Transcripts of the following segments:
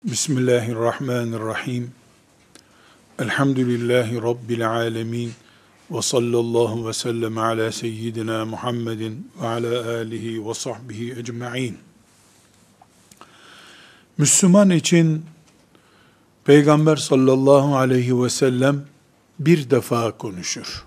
Bismillahirrahmanirrahim. Elhamdülillahi Rabbil alemin. Ve sallallahu ve sellem ala seyyidina Muhammedin ve ala alihi ve sahbihi ecma'in. Müslüman için Peygamber sallallahu aleyhi ve sellem bir defa konuşur.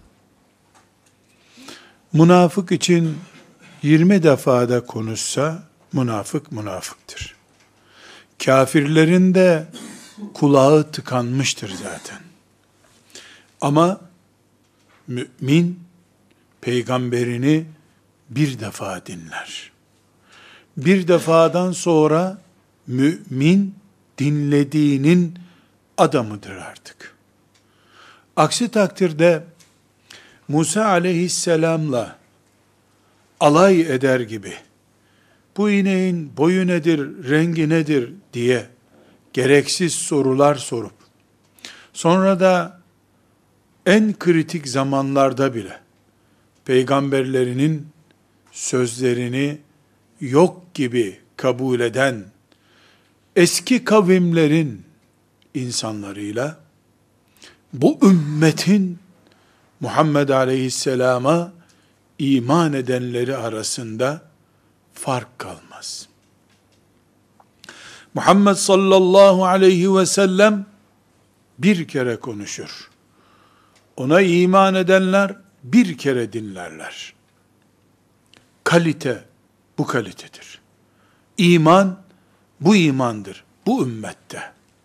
Münafık için 20 defada konuşsa münafıktır. Kafirlerin de kulağı tıkanmıştır zaten. Ama mümin peygamberini bir defa dinler. Bir defadan sonra mümin dinlediğinin adamıdır artık. Aksi takdirde Musa aleyhisselamla alay eder gibi, bu ineğin boyu nedir, rengi nedir diye gereksiz sorular sorup, sonra da en kritik zamanlarda bile peygamberlerinin sözlerini yok gibi kabul eden eski kavimlerin insanlarıyla bu ümmetin Muhammed Aleyhisselam'a iman edenleri arasında fark kalmaz. Muhammed sallallahu aleyhi ve sellem bir kere konuşur. Ona iman edenler bir kere dinlerler. Kalite bu kalitedir. İman bu imandır bu ümmette.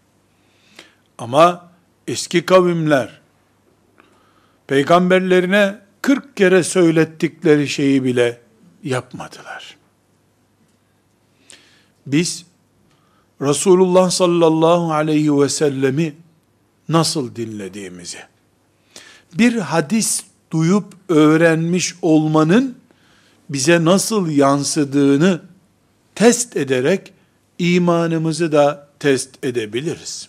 Ama eski kavimler peygamberlerine 40 kere söylettikleri şeyi bile yapmadılar. Biz Resulullah sallallahu aleyhi ve sellemi nasıl dinlediğimizi, bir hadis duyup öğrenmiş olmanın bize nasıl yansıdığını test ederek imanımızı da test edebiliriz.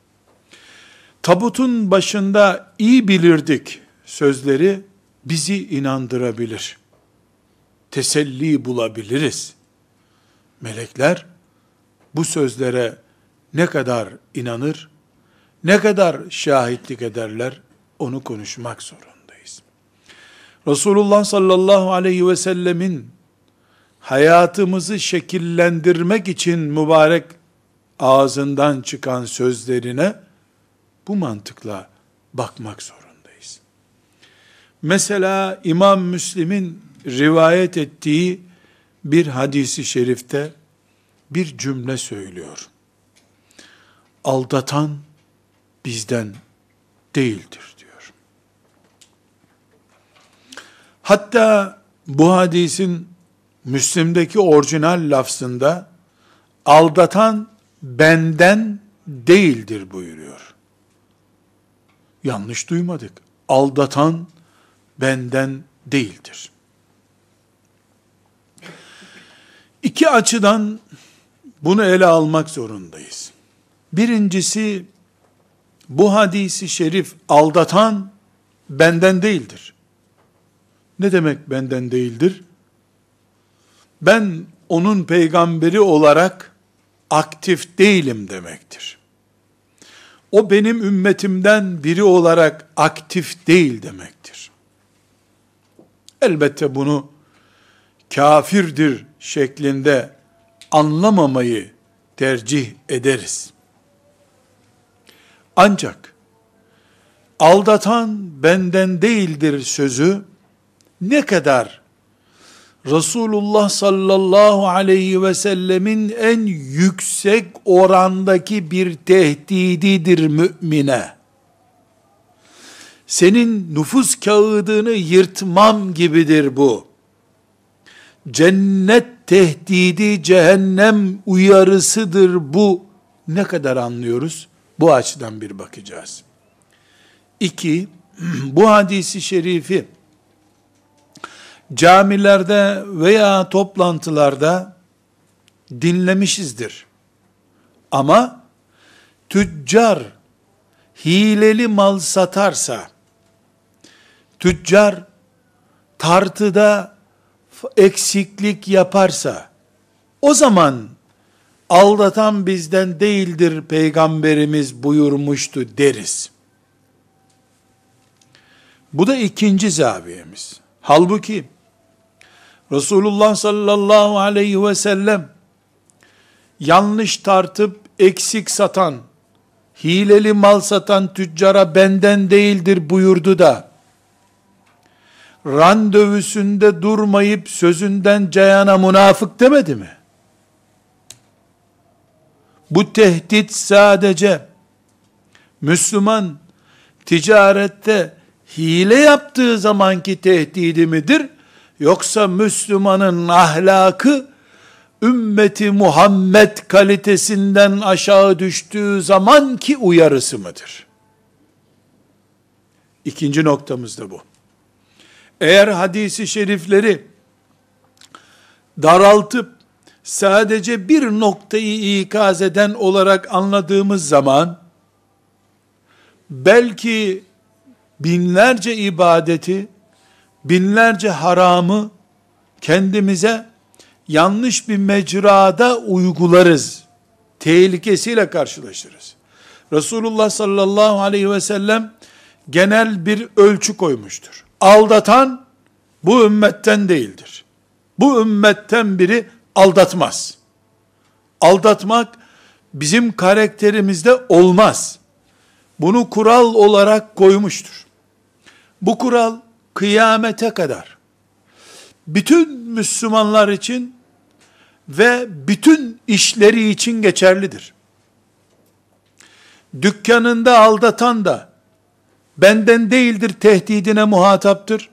Tabutun başında iyi bilirdik sözleri bizi inandırabilir. Teselli bulabiliriz. Melekler bu sözlere ne kadar inanır, ne kadar şahitlik ederler, onu konuşmak zorundayız. Resulullah sallallahu aleyhi ve sellemin hayatımızı şekillendirmek için mübarek ağzından çıkan sözlerine bu mantıkla bakmak zorundayız. Mesela İmam Müslim'in rivayet ettiği bir hadisi şerifte bir cümle söylüyor. Aldatan bizden değildir diyor. Hatta bu hadisin Müslim'deki orijinal lafzında aldatan benden değildir buyuruyor. Yanlış duymadık. Aldatan benden değildir. İki açıdan bunu ele almak zorundayız. Birincisi, bu hadisi şerif aldatan benden değildir. Ne demek benden değildir? Ben onun peygamberi olarak aktif değilim demektir. O benim ümmetimden biri olarak aktif değil demektir. Elbette bunu kafirdir şeklinde anlamamayı tercih ederiz. Ancak aldatan benden değildir sözü ne kadar Resulullah sallallahu aleyhi ve sellemin en yüksek orandaki bir tehdididir mümine. Senin nüfus kağıdını yırtmam gibidir bu. Cennet tehdidi, cehennem uyarısıdır bu. Ne kadar anlıyoruz? Bu açıdan bir bakacağız. 2, bu hadisi şerifi camilerde veya toplantılarda dinlemişizdir. Ama tüccar hileli mal satarsa, tüccar tartıda eksiklik yaparsa, o zaman aldatan bizden değildir peygamberimiz buyurmuştu deriz. Bu da ikinci zaviyemiz. Halbuki Resulullah sallallahu aleyhi ve sellem yanlış tartıp eksik satan, hileli mal satan tüccara benden değildir buyurdu da, randevusunda durmayıp sözünden cayana münafık demedi mi? Bu tehdit sadece Müslüman ticarette hile yaptığı zamanki tehdidi midir? Yoksa Müslümanın ahlakı ümmeti Muhammed kalitesinden aşağı düştüğü zamanki uyarısı mıdır? İkinci noktamız da bu. Eğer hadisi şerifleri daraltıp sadece bir noktayı ikaz eden olarak anladığımız zaman, belki binlerce ibadeti, binlerce haramı kendimize yanlış bir mecrada uygularız tehlikesiyle karşılaşırız. Resulullah sallallahu aleyhi ve sellem genel bir ölçü koymuştur. Aldatan bu ümmetten değildir. Bu ümmetten biri aldatmaz. Aldatmak bizim karakterimizde olmaz. Bunu kural olarak koymuştur. Bu kural kıyamete kadar bütün Müslümanlar için ve bütün işleri için geçerlidir. Dükkanında aldatan da benden değildir tehdidine muhataptır.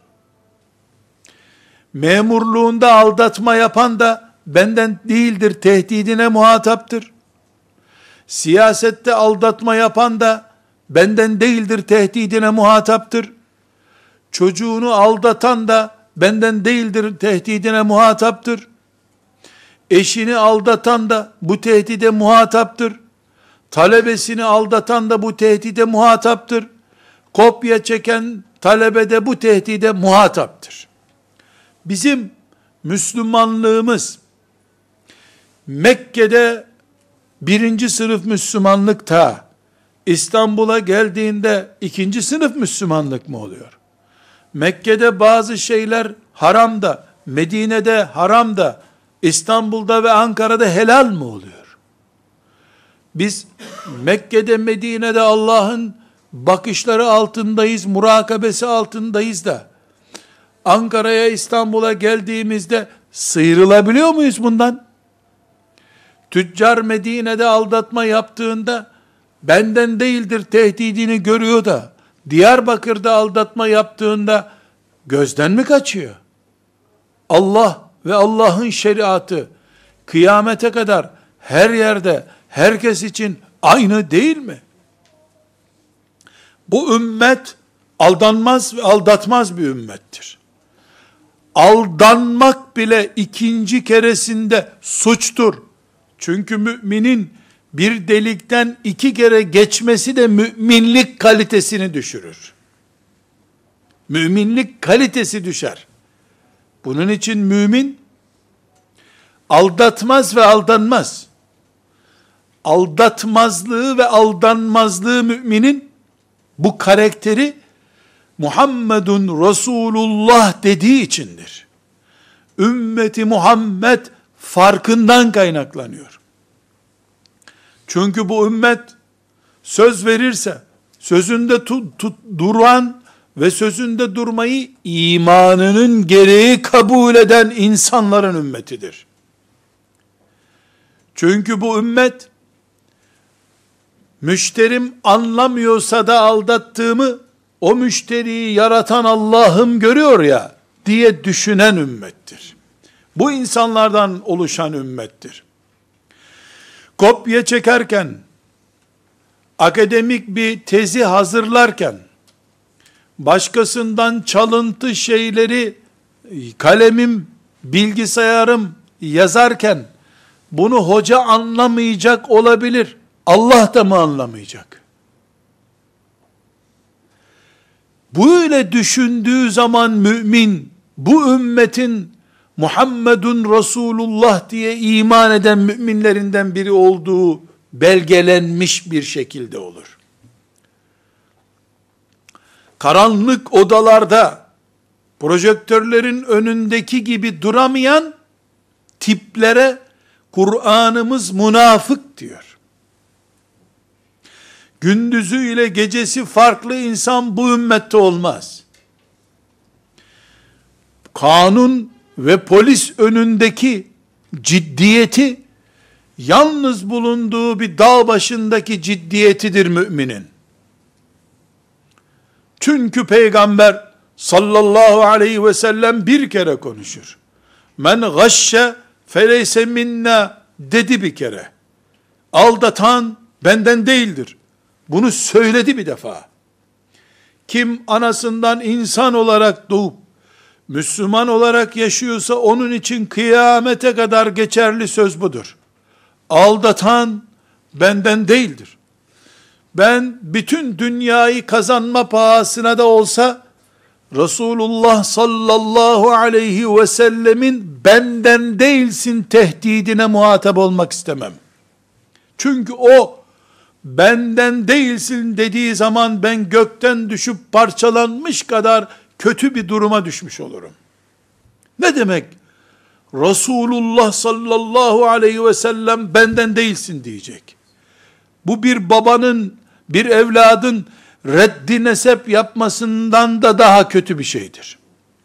Memurluğunda aldatma yapan da benden değildir tehdidine muhataptır. Siyasette aldatma yapan da benden değildir tehdidine muhataptır. Çocuğunu aldatan da benden değildir tehdidine muhataptır. Eşini aldatan da bu tehdide muhataptır. Talebesini aldatan da bu tehdide muhataptır. Kopya çeken talebe de bu tehdide muhataptır. Bizim Müslümanlığımız Mekke'de birinci sınıf Müslümanlıkta, İstanbul'a geldiğinde ikinci sınıf Müslümanlık mı oluyor? Mekke'de bazı şeyler haram da, Medine'de haram da, İstanbul'da ve Ankara'da helal mı oluyor? Biz Mekke'de, Medine'de Allah'ın bakışları altındayız, murakabesi altındayız da, Ankara'ya, İstanbul'a geldiğimizde sıyrılabiliyor muyuz bundan? Tüccar Medine'de aldatma yaptığında, benden değildir tehdidini görüyor da, Diyarbakır'da aldatma yaptığında, gözden mi kaçıyor? Allah ve Allah'ın şeriatı, kıyamete kadar, her yerde, herkes için aynı değil mi? Bu ümmet, aldanmaz ve aldatmaz bir ümmettir. Aldanmak bile ikinci keresinde suçtur. Çünkü müminin bir delikten iki kere geçmesi de müminlik kalitesini düşürür. Müminlik kalitesi düşer. Bunun için mümin aldatmaz ve aldanmaz. Aldatmazlığı ve aldanmazlığı müminin bu karakteri Muhammedun Resulullah dediği içindir. Ümmeti Muhammed farkından kaynaklanıyor. Çünkü bu ümmet söz verirse, sözünde duran ve sözünde durmayı imanının gereği kabul eden insanların ümmetidir. Çünkü bu ümmet, müşterim anlamıyorsa da aldattığımı, o müşteriyi yaratan Allah'ım görüyor ya, diye düşünen ümmettir. Bu insanlardan oluşan ümmettir. Kopya çekerken, akademik bir tezi hazırlarken, başkasından çalıntı şeyleri, kalemim, bilgisayarım yazarken, bunu hoca anlamayacak olabilir, Allah da mı anlamayacak? Böyle düşündüğü zaman mümin, bu ümmetin Muhammedun Resulullah diye iman eden müminlerinden biri olduğu belgelenmiş bir şekilde olur. Karanlık odalarda projektörlerin önündeki gibi duramayan tiplere Kur'an'ımız münafık diyor. Gündüzü ile gecesi farklı insan bu ümmette olmaz. Kanun ve polis önündeki ciddiyeti, yalnız bulunduğu bir dağ başındaki ciddiyetidir müminin. Çünkü Peygamber sallallahu aleyhi ve sellem bir kere konuşur. Men gashşe feleyse minna dedi bir kere. Aldatan benden değildir. Bunu söyledi bir defa. Kim anasından insan olarak doğup Müslüman olarak yaşıyorsa onun için kıyamete kadar geçerli söz budur. Aldatan benden değildir. Ben bütün dünyayı kazanma pahasına da olsa Resulullah sallallahu aleyhi ve sellemin benden değilsin tehdidine muhatap olmak istemem. Çünkü o benden değilsin dediği zaman ben gökten düşüp parçalanmış kadar kötü bir duruma düşmüş olurum. Ne demek? Resulullah sallallahu aleyhi ve sellem benden değilsin diyecek. Bu bir babanın, bir evladın reddi nesep yapmasından da daha kötü bir şeydir.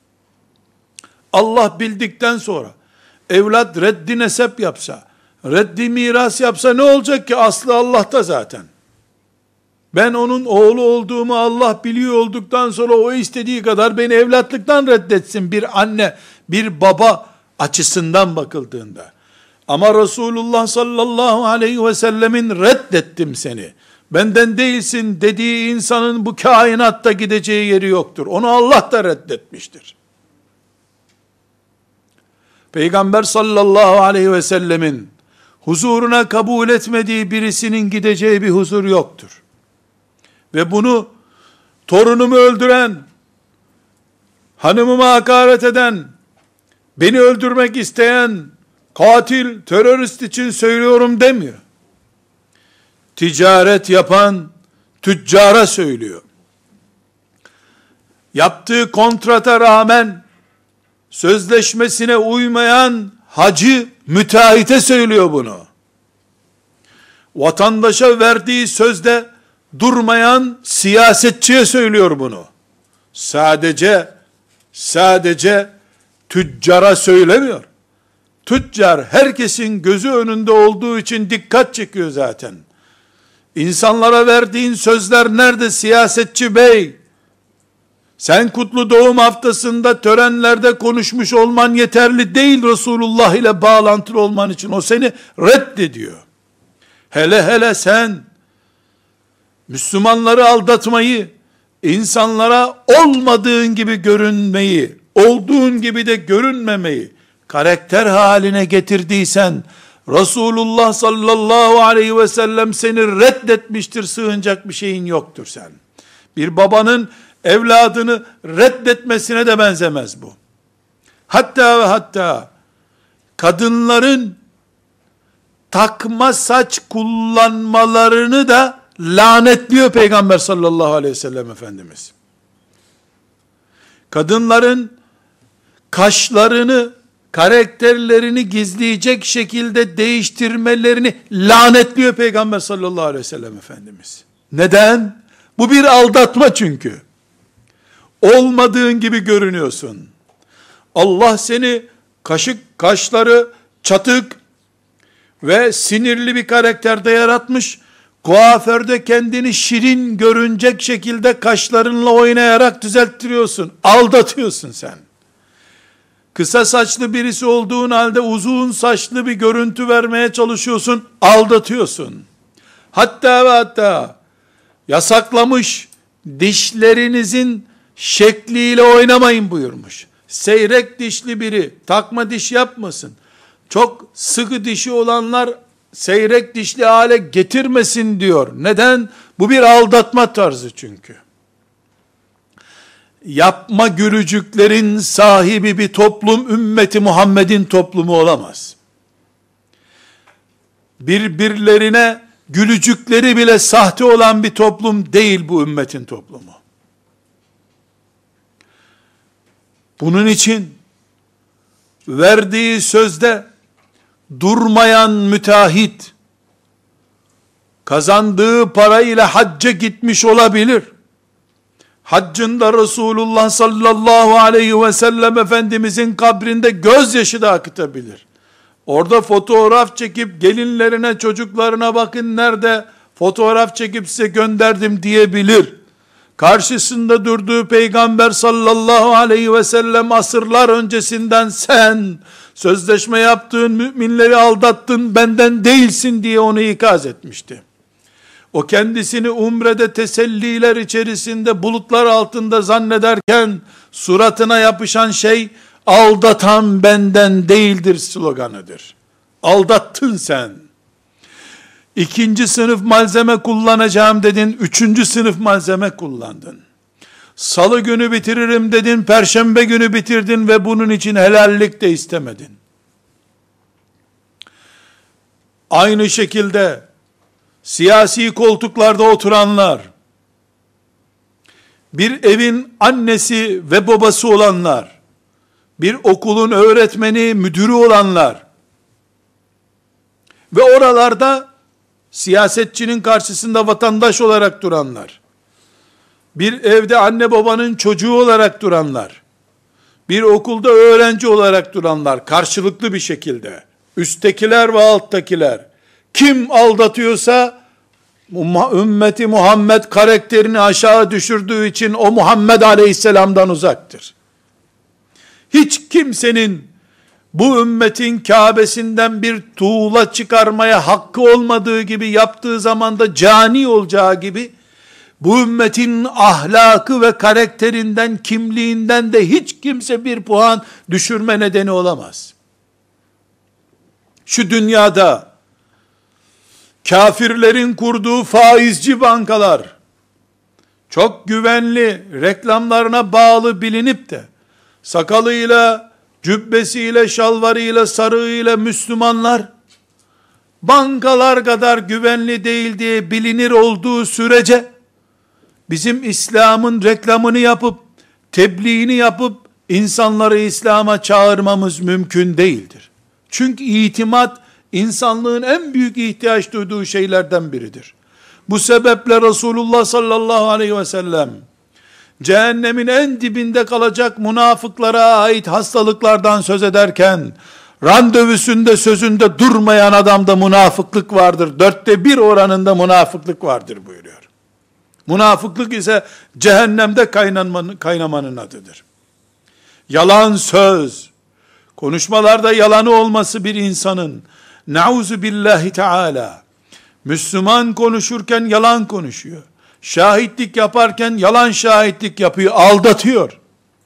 Allah bildikten sonra evlat reddi nesep yapsa, reddi miras yapsa ne olacak ki? Aslı Allah'ta zaten. Ben onun oğlu olduğumu Allah biliyor olduktan sonra o istediği kadar beni evlatlıktan reddetsin bir anne, bir baba açısından bakıldığında. Ama Resulullah sallallahu aleyhi ve sellemin reddettim seni, benden değilsin dediği insanın bu kainatta gideceği yeri yoktur. Onu Allah da reddetmiştir. Peygamber sallallahu aleyhi ve sellemin huzuruna kabul etmediği birisinin gideceği bir huzur yoktur. Ve bunu torunumu öldüren, hanımıma hakaret eden, beni öldürmek isteyen, katil, terörist için söylüyorum demiyor. Ticaret yapan tüccara söylüyor. Yaptığı kontrata rağmen sözleşmesine uymayan hacı müteahhite söylüyor bunu. Vatandaşa verdiği sözde durmayan siyasetçiye söylüyor bunu. Sadece tüccara söylemiyor. Tüccar herkesin gözü önünde olduğu için dikkat çekiyor zaten. İnsanlara verdiğin sözler nerede siyasetçi bey? Sen kutlu doğum haftasında törenlerde konuşmuş olman yeterli değil Resulullah ile bağlantılı olman için. O seni reddediyor. Hele sen Müslümanları aldatmayı, insanlara olmadığın gibi görünmeyi, olduğun gibi de görünmemeyi karakter haline getirdiysen, Resulullah sallallahu aleyhi ve sellem seni reddetmiştir, sığınacak bir şeyin yoktur sen. Bir babanın evladını reddetmesine de benzemez bu. Hatta kadınların takma saç kullanmalarını da lanetliyor Peygamber sallallahu aleyhi ve sellem Efendimiz. Kadınların kaşlarını, karakterlerini gizleyecek şekilde değiştirmelerini lanetliyor Peygamber sallallahu aleyhi ve sellem Efendimiz. Neden? Bu bir aldatma çünkü. Olmadığın gibi görünüyorsun. Allah seni kaşları çatık ve sinirli bir karakterde yaratmış. Kuaförde kendini şirin görünecek şekilde kaşlarınla oynayarak düzelttiriyorsun. Aldatıyorsun sen. Kısa saçlı birisi olduğun halde uzun saçlı bir görüntü vermeye çalışıyorsun. Aldatıyorsun. Hatta yasaklamış, dişlerinizin şekliyle oynamayın buyurmuş. Seyrek dişli biri takma diş yapmasın. Çok sıkı dişi olanlar seyrek dişli hale getirmesin diyor. Neden? Bu bir aldatma tarzı çünkü. yapma gülücüklerin sahibi bir toplum ümmeti Muhammed'in toplumu olamaz. Birbirlerine gülücükleri bile sahte olan bir toplum değil bu ümmetin toplumu. Bunun için verdiği sözde durmayan müteahhit, kazandığı parayla hacca gitmiş olabilir. Haccında Resulullah sallallahu aleyhi ve sellem Efendimizin kabrinde gözyaşı da akıtabilir. Orada fotoğraf çekip gelinlerine, çocuklarına bakın nerede fotoğraf çekip size gönderdim diyebilir. Karşısında durduğu Peygamber sallallahu aleyhi ve sellem asırlar öncesinden sen sözleşme yaptığın müminleri aldattın, benden değilsin diye onu ikaz etmişti. O kendisini umrede teselliler içerisinde bulutlar altında zannederken suratına yapışan şey aldatan benden değildir sloganıdır. Aldattın sen. İkinci sınıf malzeme kullanacağım dedin, üçüncü sınıf malzeme kullandın. Salı günü bitiririm dedin, perşembe günü bitirdin ve bunun için helallik de istemedin. Aynı şekilde siyasi koltuklarda oturanlar, bir evin annesi ve babası olanlar, bir okulun öğretmeni, müdürü olanlar ve oralarda siyasetçinin karşısında vatandaş olarak duranlar, bir evde anne babanın çocuğu olarak duranlar, bir okulda öğrenci olarak duranlar, karşılıklı bir şekilde, üsttekiler ve alttakiler, kim aldatıyorsa, ümmeti Muhammed karakterini aşağı düşürdüğü için o Muhammed Aleyhisselam'dan uzaktır. Hiç kimsenin bu ümmetin Kabe'sinden bir tuğla çıkarmaya hakkı olmadığı gibi, yaptığı zaman da cani olacağı gibi, bu ümmetin ahlakı ve karakterinden, kimliğinden de hiç kimse bir puan düşürme nedeni olamaz. Şu dünyada kafirlerin kurduğu faizci bankalar, çok güvenli, reklamlarına bağlı bilinip de, sakalıyla, cübbesiyle, şalvarıyla, sarığıyla Müslümanlar, bankalar kadar güvenli değil diye bilinir olduğu sürece, bizim İslam'ın reklamını yapıp, tebliğini yapıp, insanları İslam'a çağırmamız mümkün değildir. Çünkü itimat, insanlığın en büyük ihtiyaç duyduğu şeylerden biridir. Bu sebeple Resulullah sallallahu aleyhi ve sellem, cehennemin en dibinde kalacak münafıklara ait hastalıklardan söz ederken, randevusunda sözünde durmayan adamda münafıklık vardır. 1/4 oranında münafıklık vardır buyuruyor. Münafıklık ise cehennemde kaynamanın adıdır. Yalan söz, konuşmalarda yalanı olması bir insanın, nauzu billahi teala, Müslüman konuşurken yalan konuşuyor. Şahitlik yaparken yalan şahitlik yapıyor, aldatıyor.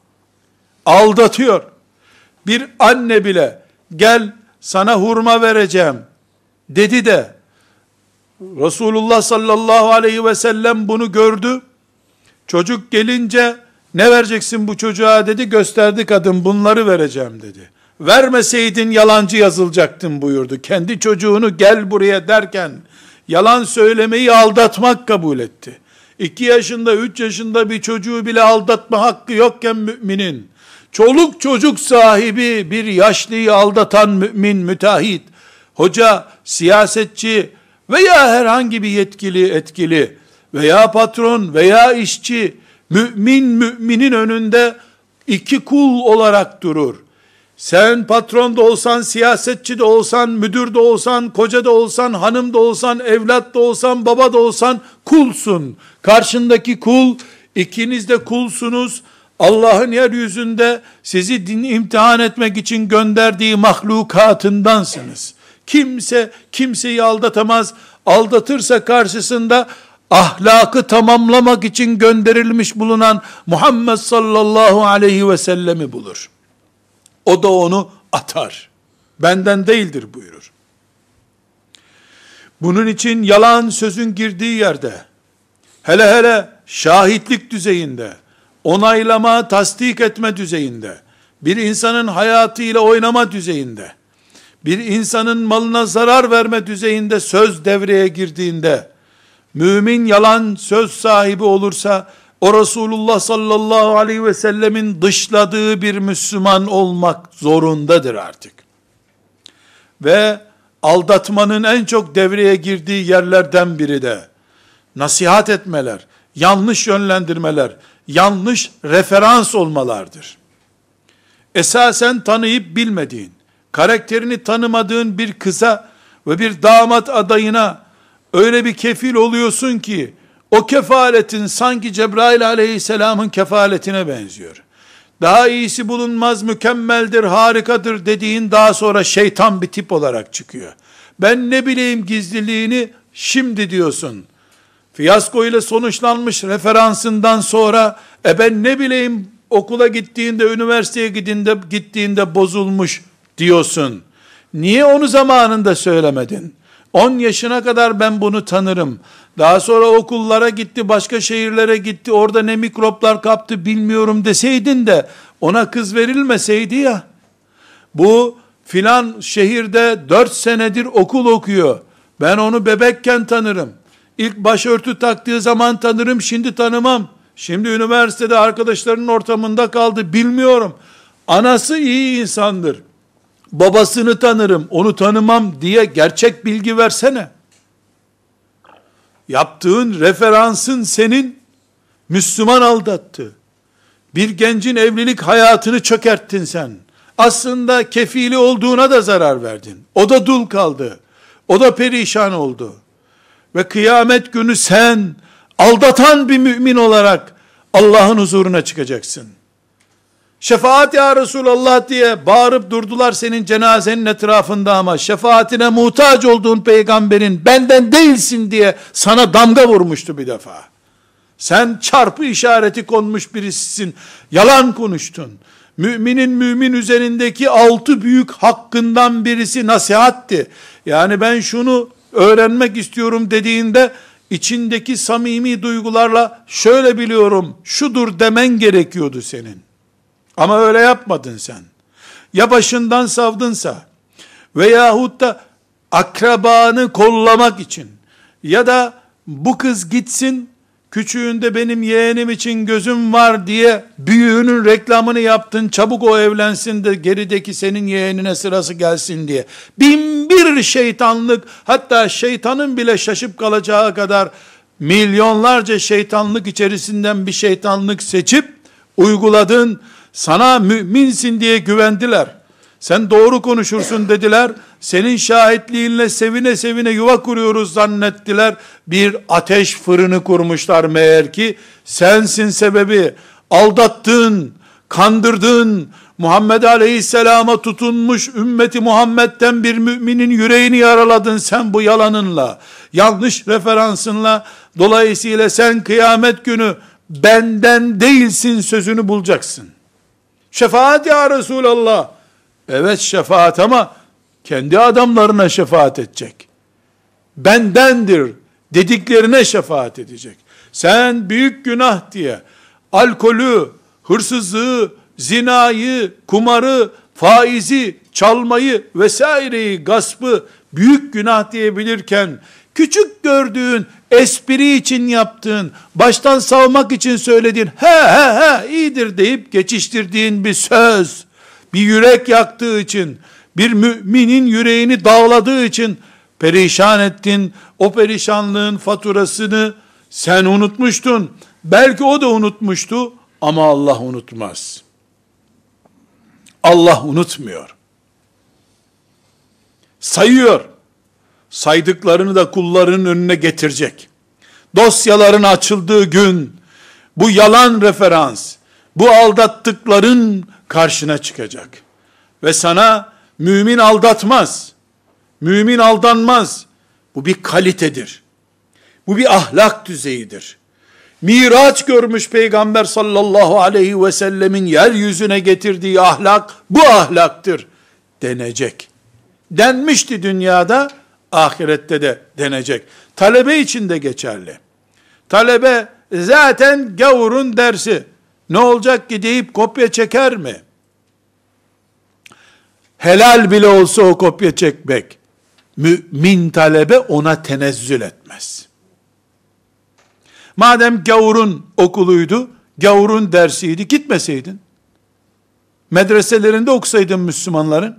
Aldatıyor. Bir anne bile gel sana hurma vereceğim dedi de Resulullah sallallahu aleyhi ve sellem bunu gördü. Çocuk gelince ne vereceksin bu çocuğa dedi, gösterdi kadın, bunları vereceğim dedi. Vermeseydin yalancı yazılacaktın buyurdu. Kendi çocuğunu gel buraya derken yalan söylemeyi aldatmak kabul etti. 2 yaşında, 3 yaşında bir çocuğu bile aldatma hakkı yokken müminin, çoluk çocuk sahibi bir yaşlıyı aldatan mümin, müteahhit, hoca, siyasetçi veya herhangi bir yetkili, etkili veya patron veya işçi, müminin önünde 2 kul olarak durur. Sen patron da olsan, siyasetçi de olsan, müdür de olsan, koca da olsan, hanım da olsan, evlat da olsan, baba da olsan kulsun. Karşındaki kul, ikiniz de kulsunuz. Allah'ın yeryüzünde sizi imtihan etmek için gönderdiği mahlukatındansınız. Kimse kimseyi aldatamaz. Aldatırsa karşısında ahlakı tamamlamak için gönderilmiş bulunan Muhammed sallallahu aleyhi ve sellemi bulur. O da onu atar. Benden değildir buyurur. Bunun için yalan sözün girdiği yerde, hele hele şahitlik düzeyinde, onaylama, tasdik etme düzeyinde, bir insanın hayatıyla oynama düzeyinde, bir insanın malına zarar verme düzeyinde söz devreye girdiğinde, mümin yalan söz sahibi olursa, o Resulullah sallallahu aleyhi ve sellemin dışladığı bir Müslüman olmak zorundadır artık. Ve aldatmanın en çok devreye girdiği yerlerden biri de, nasihat etmeler, yanlış yönlendirmeler, yanlış referans olmalardır. Esasen tanıyıp bilmediğin, karakterini tanımadığın bir kıza ve bir damat adayına öyle bir kefil oluyorsun ki, o kefaletin sanki Cebrail aleyhisselamın kefaletine benziyor. Daha iyisi bulunmaz, mükemmeldir, harikadır dediğin daha sonra şeytan bir tip olarak çıkıyor. Ben ne bileyim gizliliğini şimdi diyorsun. Fiyasko ile sonuçlanmış referansından sonra, ben ne bileyim okula gittiğinde, üniversiteye gittiğinde bozulmuş diyorsun. Niye onu zamanında söylemedin? 10 yaşına kadar ben bunu tanırım. Daha sonra okullara gitti, başka şehirlere gitti, orada ne mikroplar kaptı bilmiyorum deseydin de, ona kız verilmeseydi ya. Bu filan şehirde 4 senedir okul okuyor. Ben onu bebekken tanırım. İlk başörtü taktığı zaman tanırım, şimdi tanımam. Şimdi üniversitede arkadaşlarının ortamında kaldı, bilmiyorum. Anası iyi insandır. Babasını tanırım, onu tanımam diye gerçek bilgi versene. Yaptığın referansın senin Müslüman aldattı. Bir gencin evlilik hayatını çökerttin sen. Aslında kefili olduğuna da zarar verdin. O da dul kaldı. O da perişan oldu. Ve kıyamet günü sen aldatan bir mümin olarak Allah'ın huzuruna çıkacaksın. Şefaat ya Resulallah diye bağırıp durdular senin cenazenin etrafında, ama şefaatine muhtaç olduğun peygamberin benden değilsin diye sana damga vurmuştu bir defa. Sen çarpı işareti konmuş birisisin. Yalan konuştun. Müminin mümin üzerindeki 6 büyük hakkından birisi nasihatti. Yani ben şunu öğrenmek istiyorum dediğinde, içindeki samimi duygularla şöyle biliyorum, şudur demen gerekiyordu senin. Ama öyle yapmadın sen. Ya başından savdınsa veyahut da akrabanı kollamak için ya da bu kız gitsin, küçüğünde benim yeğenim için gözüm var diye büyüğünün reklamını yaptın, çabuk o evlensin de gerideki senin yeğenine sırası gelsin diye. Bin bir şeytanlık, hatta şeytanın bile şaşıp kalacağı kadar milyonlarca şeytanlık içerisinden bir şeytanlık seçip uyguladın. Sana müminsin diye güvendiler. Sen doğru konuşursun dediler. Senin şahitliğinle sevine sevine yuva kuruyoruz zannettiler. Bir ateş fırını kurmuşlar meğer ki. Sensin sebebi. Aldattın, kandırdın. Muhammed Aleyhisselam'a tutunmuş ümmeti Muhammed'den bir müminin yüreğini yaraladın sen bu yalanınla. Yanlış referansınla. Dolayısıyla sen kıyamet günü benden değilsin sözünü bulacaksın. Şefaat ya Resulallah. Evet şefaat, ama kendi adamlarına şefaat edecek. Bendendir dediklerine şefaat edecek. Sen büyük günah diye alkolü, hırsızlığı, zinayı, kumarı, faizi, çalmayı vesaireyi, gaspı büyük günah diyebilirken, küçük gördüğün, espri için yaptığın, baştan savmak için söylediğin, he iyidir deyip geçiştirdiğin bir söz, bir yürek yaktığı için, bir müminin yüreğini dağladığı için perişan ettin. O perişanlığın faturasını sen unutmuştun. Belki o da unutmuştu ama Allah unutmaz. Allah unutmuyor. Sayıyor. Saydıklarını da kullarının önüne getirecek. Dosyaların açıldığı gün bu yalan referans, bu aldattıkların karşına çıkacak. Ve sana mümin aldatmaz, mümin aldanmaz. Bu bir kalitedir. Bu bir ahlak düzeyidir. Miraç görmüş Peygamber sallallahu aleyhi ve sellemin yeryüzüne getirdiği ahlak bu ahlaktır denecek. Denmişti dünyada, ahirette de denecek. Talebe için de geçerli. Talebe zaten gavurun dersi. Ne olacak ki deyip kopya çeker mi? Helal bile olsa o kopya çekmek, mümin talebe ona tenezzül etmez. Madem gavurun okuluydu, gavurun dersiydi, gitmeseydin. Medreselerinde okusaydın Müslümanların.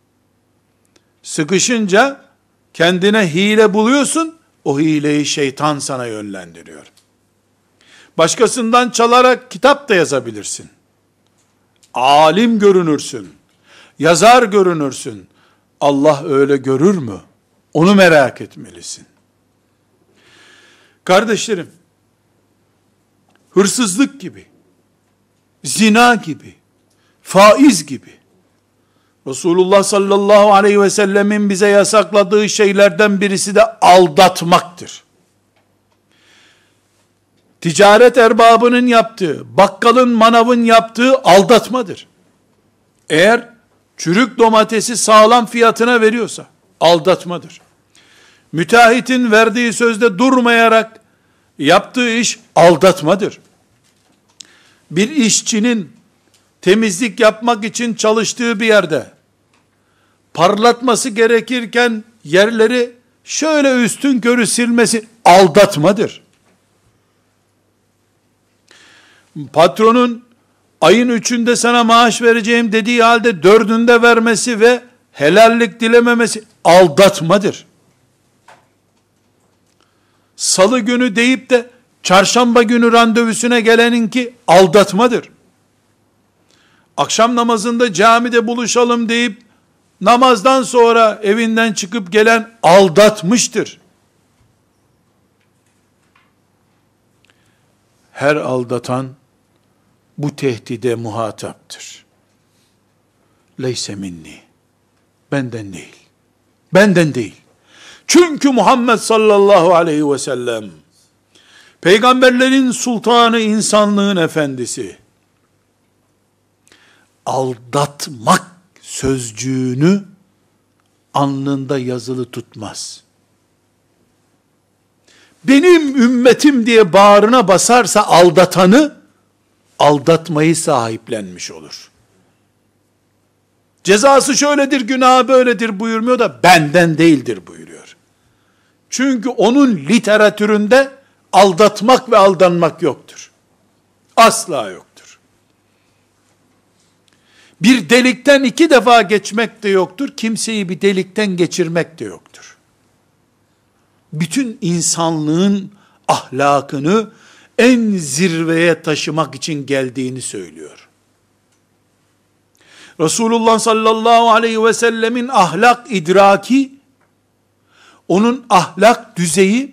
Sıkışınca kendine hile buluyorsun, o hileyi şeytan sana yönlendiriyor. Başkasından çalarak kitap da yazabilirsin. Alim görünürsün. Yazar görünürsün. Allah öyle görür mü? Onu merak etmelisin. Kardeşlerim, hırsızlık gibi, zina gibi, faiz gibi, Resulullah sallallahu aleyhi ve sellemin bize yasakladığı şeylerden birisi de aldatmaktır. Ticaret erbabının yaptığı, bakkalın, manavın yaptığı aldatmadır. Eğer çürük domatesi sağlam fiyatına veriyorsa aldatmadır. Müteahhitin verdiği sözde durmayarak yaptığı iş aldatmadır. Bir işçinin temizlik yapmak için çalıştığı bir yerde parlatması gerekirken yerleri şöyle üstünkörü silmesi aldatmadır. Patronun ayın 3'ünde sana maaş vereceğim dediği halde 4'ünde vermesi ve helallik dilememesi aldatmadır. Salı günü deyip de çarşamba günü randevusuna geleninki aldatmadır. Akşam namazında camide buluşalım deyip namazdan sonra evinden çıkıp gelen aldatmıştır. Her aldatan bu tehdide muhataptır. Leyse minni. Benden değil. Benden değil. Çünkü Muhammed sallallahu aleyhi ve sellem peygamberlerin sultanı, insanlığın efendisi, aldatmak sözcüğünü alnında yazılı tutmaz. Benim ümmetim diye bağrına basarsa aldatanı, aldatmayı sahiplenmiş olur. Cezası şöyledir, günahı böyledir buyurmuyor da benden değildir buyuruyor. Çünkü onun literatüründe aldatmak ve aldanmak yoktur. Asla yoktur. Bir delikten 2 defa geçmek de yoktur. Kimseyi bir delikten geçirmek de yoktur. Bütün insanlığın ahlakını en zirveye taşımak için geldiğini söylüyor. Resulullah sallallahu aleyhi ve sellemin ahlak idraki, onun ahlak düzeyi,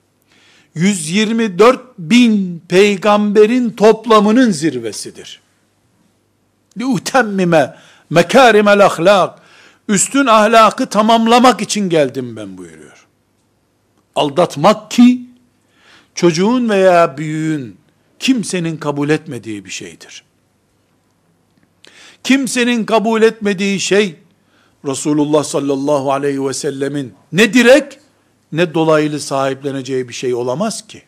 124 bin peygamberin toplamının zirvesidir. لِاُتَمِّمَ مَكَارِمَ الْاَخْلَاقِ Üstün ahlakı tamamlamak için geldim ben buyuruyor. Aldatmak ki, çocuğun veya büyüğün kimsenin kabul etmediği bir şeydir. Kimsenin kabul etmediği şey, Resulullah sallallahu aleyhi ve sellemin ne direkt ne dolaylı sahipleneceği bir şey olamaz ki.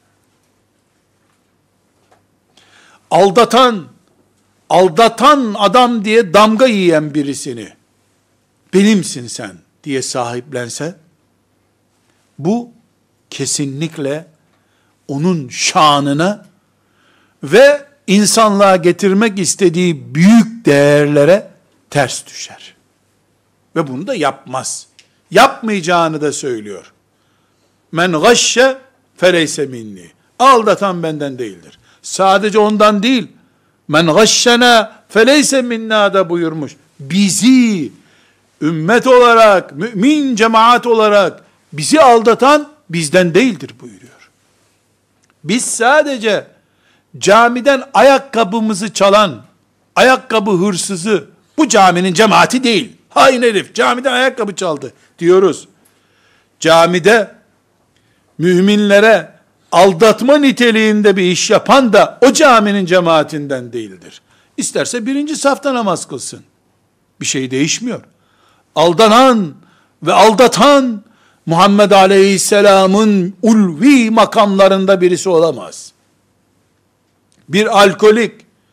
Aldatan adam diye damga yiyen birisini, benimsin sen diye sahiplense, bu kesinlikle onun şanına ve insanlığa getirmek istediği büyük değerlere ters düşer. Ve bunu da yapmaz. Yapmayacağını da söylüyor. Men gashşe feleyse minni. Aldatan benden değildir. Sadece ondan değil, men gashşena feleyse minna da buyurmuş. Bizi ümmet olarak, mümin cemaat olarak bizi aldatan bizden değildir buyuruyor. Biz sadece camiden ayakkabımızı çalan, ayakkabı hırsızı, bu caminin cemaati değil. Hain herif, camiden ayakkabı çaldı diyoruz. Camide müminlere aldatma niteliğinde bir iş yapan da o caminin cemaatinden değildir. İsterse 1. safta namaz kılsın. Bir şey değişmiyor. Aldanan ve aldatan Muhammed Aleyhisselam'ın ulvi makamlarında birisi olamaz. Bir alkolik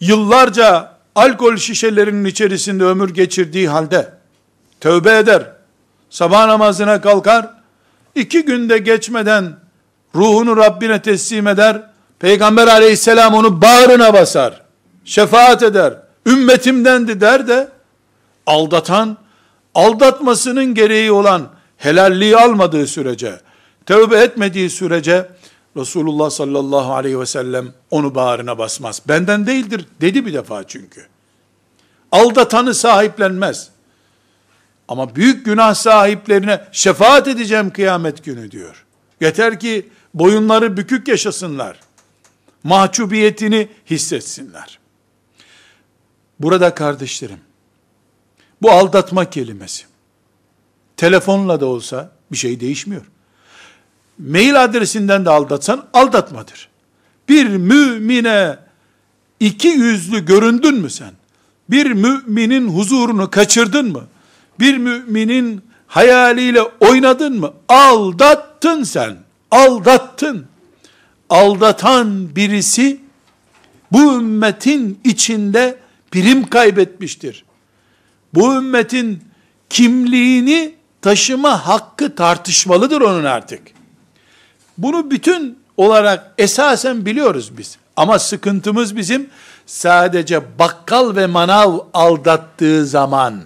yıllarca alkol şişelerinin içerisinde ömür geçirdiği halde tövbe eder, sabah namazına kalkar, 2 günde geçmeden ruhunu Rabbine teslim eder, Peygamber aleyhisselam onu bağrına basar, şefaat eder, ümmetimdendi der de, aldatan, aldatmasının gereği olan helalliği almadığı sürece, tövbe etmediği sürece, Resulullah sallallahu aleyhi ve sellem onu bağrına basmaz. Benden değildir dedi bir defa çünkü. Aldatanı sahiplenmez. Ama büyük günah sahiplerine şefaat edeceğim kıyamet günü diyor. Yeter ki boyunları bükük yaşasınlar. Mahcubiyetini hissetsinler. Burada kardeşlerim, bu aldatma kelimesi, telefonla da olsa bir şey değişmiyor. Mail adresinden de aldatsan aldatmadır. Bir mümine 200'lü göründün mü sen? Bir müminin huzurunu kaçırdın mı? Bir müminin hayaliyle oynadın mı? Aldattın sen. Aldattın. Aldatan birisi bu ümmetin içinde prim kaybetmiştir. Bu ümmetin kimliğini taşıma hakkı tartışmalıdır onun artık. Bunu bütün olarak esasen biliyoruz biz. Ama sıkıntımız bizim sadece bakkal ve manav aldattığı zaman,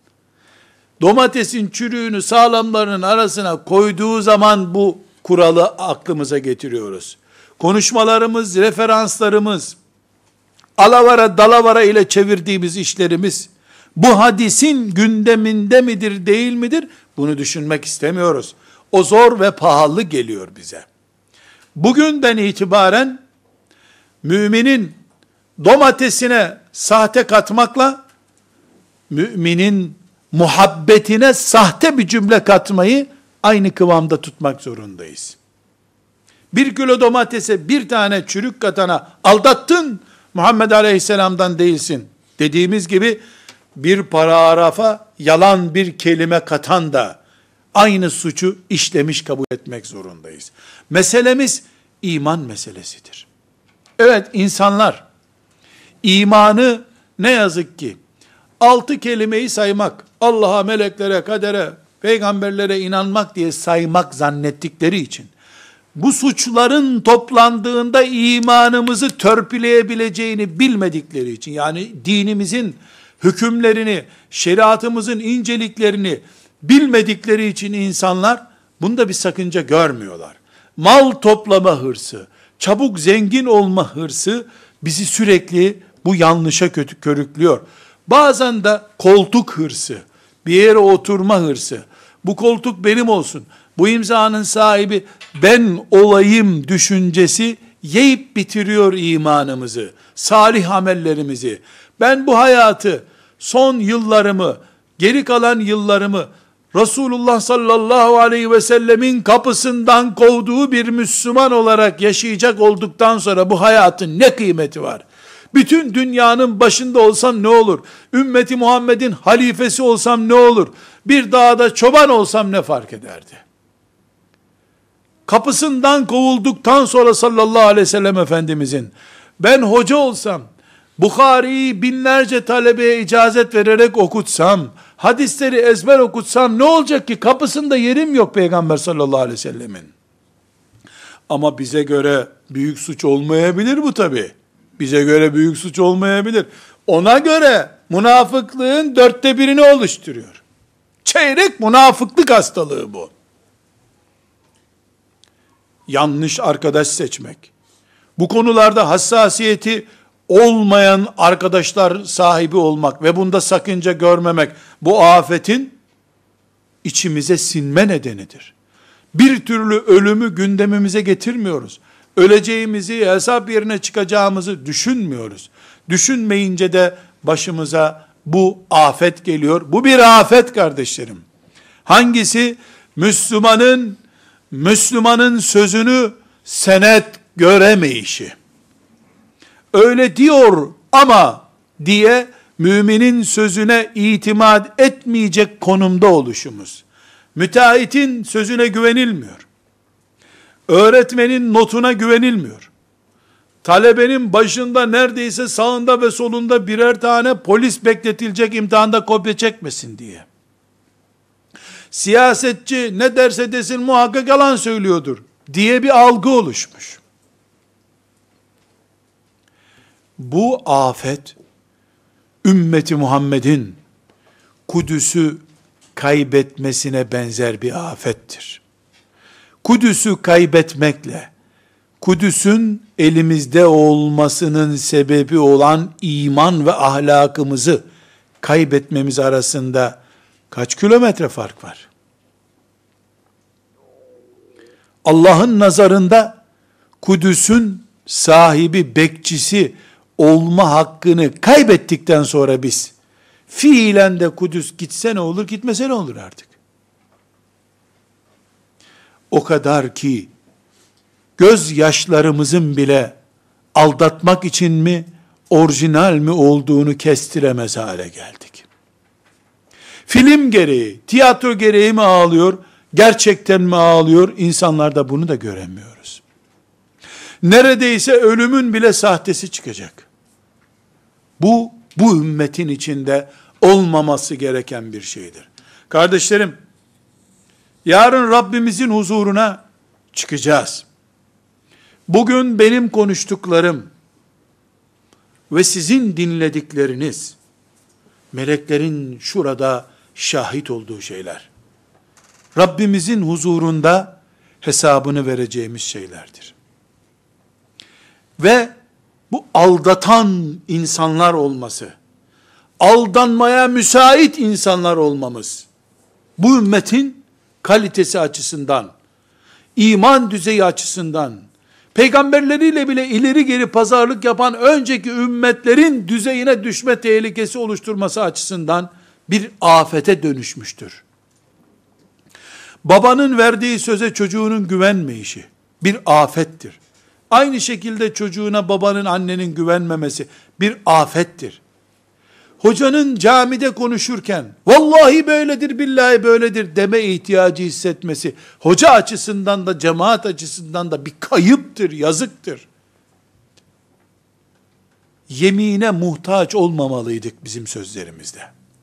domatesin çürüğünü sağlamlarının arasına koyduğu zaman bu kuralı aklımıza getiriyoruz. Konuşmalarımız, referanslarımız, alavara dalavara ile çevirdiğimiz işlerimiz, bu hadisin gündeminde midir değil midir? Bunu düşünmek istemiyoruz. O zor ve pahalı geliyor bize. Bugünden itibaren müminin domatesine sahte katmakla müminin muhabbetine sahte bir cümle katmayı aynı kıvamda tutmak zorundayız. 1 kilo domatese 1 tane çürük katana aldattın, Muhammed Aleyhisselam'dan değilsin dediğimiz gibi bir paragrafa yalan bir kelime katan da aynı suçu işlemiş kabul etmek zorundayız. Meselemiz iman meselesidir. Evet, insanlar imanı ne yazık ki 6 kelimeyi saymak, Allah'a, meleklere, kadere, peygamberlere inanmak diye saymak zannettikleri için, bu suçların toplandığında imanımızı törpüleyebileceğini bilmedikleri için, yani dinimizin hükümlerini, şeriatımızın inceliklerini bilmedikleri için insanlar bunda bir sakınca görmüyorlar. Mal toplama hırsı, çabuk zengin olma hırsı bizi sürekli bu yanlışa körüklüyor. Bazen de koltuk hırsı, bir yere oturma hırsı, bu koltuk benim olsun, bu imzanın sahibi ben olayım düşüncesi yiyip bitiriyor imanımızı, salih amellerimizi. Ben bu hayatı, son yıllarımı, geri kalan yıllarımı Resulullah sallallahu aleyhi ve sellemin kapısından kovduğu bir Müslüman olarak yaşayacak olduktan sonra bu hayatın ne kıymeti var? Bütün dünyanın başında olsam ne olur? Ümmeti Muhammed'in halifesi olsam ne olur? Bir dağda çoban olsam ne fark ederdi? Kapısından kovulduktan sonra sallallahu aleyhi ve sellem Efendimizin, ben hoca olsam, Bukhari'yi binlerce talebeye icazet vererek okutsam, hadisleri ezber okutsam ne olacak ki? Kapısında yerim yok Peygamber sallallahu aleyhi ve sellemin. Ama bize göre büyük suç olmayabilir bu tabi. Bize göre büyük suç olmayabilir. Ona göre münafıklığın 1/4'ini oluşturuyor. Çeyrek münafıklık hastalığı bu. Yanlış arkadaş seçmek, bu konularda hassasiyeti olmayan arkadaşlar sahibi olmak ve bunda sakınca görmemek, bu afetin içimize sinme nedenidir. Bir türlü ölümü gündemimize getirmiyoruz. Öleceğimizi, hesap yerine çıkacağımızı düşünmüyoruz. Düşünmeyince de başımıza bu afet geliyor. Bu bir afet kardeşlerim. Hangisi? Müslümanın sözünü senet göremeyişi. Öyle diyor ama diye müminin sözüne itimat etmeyecek konumda oluşumuz. Müteahhitin sözüne güvenilmiyor. Öğretmenin notuna güvenilmiyor. talebenin başında neredeyse sağında ve solunda birer tane polis bekletilecek imtihanda kopya çekmesin diye. Siyasetçi ne derse desin muhakkak yalan söylüyordur diye bir algı oluşmuş. Bu afet, ümmeti Muhammed'in Kudüs'ü kaybetmesine benzer bir afettir. Kudüs'ü kaybetmekle, Kudüs'ün elimizde olmasının sebebi olan iman ve ahlakımızı kaybetmemiz arasında kaç kilometre fark var? Allah'ın nazarında Kudüs'ün sahibi, bekçisi olma hakkını kaybettikten sonra biz, fiilen de Kudüs gitse ne olur, gitmese ne olur artık? O kadar ki, gözyaşlarımızın bile aldatmak için mi, orijinal mi olduğunu kestiremez hale geldik. Film gereği, tiyatro gereği mi ağlıyor, gerçekten mi ağlıyor, insanlarda bunu da göremiyoruz. Neredeyse ölümün bile sahtesi çıkacak. Bu ümmetin içinde olmaması gereken bir şeydir. Kardeşlerim, yarın Rabbimizin huzuruna çıkacağız. Bugün benim konuştuklarım ve sizin dinledikleriniz, meleklerin şurada şahit olduğu şeyler. Rabbimizin huzurunda hesabını vereceğimiz şeylerdir. Ve bu aldatan insanlar olması, aldanmaya müsait insanlar olmamız, bu ümmetin kalitesi açısından, iman düzeyi açısından, peygamberleriyle bile ileri geri pazarlık yapan önceki ümmetlerin düzeyine düşme tehlikesi oluşturması açısından bir afete dönüşmüştür. Babanın verdiği söze çocuğunun güvenmeyişi bir afettir. Aynı şekilde çocuğuna babanın, annenin güvenmemesi bir afettir. Hocanın camide konuşurken, vallahi böyledir, billahi böyledir deme ihtiyacı hissetmesi, hoca açısından da, cemaat açısından da bir kayıptır, yazıktır. Yemine muhtaç olmamalıydık bizim sözlerimizde.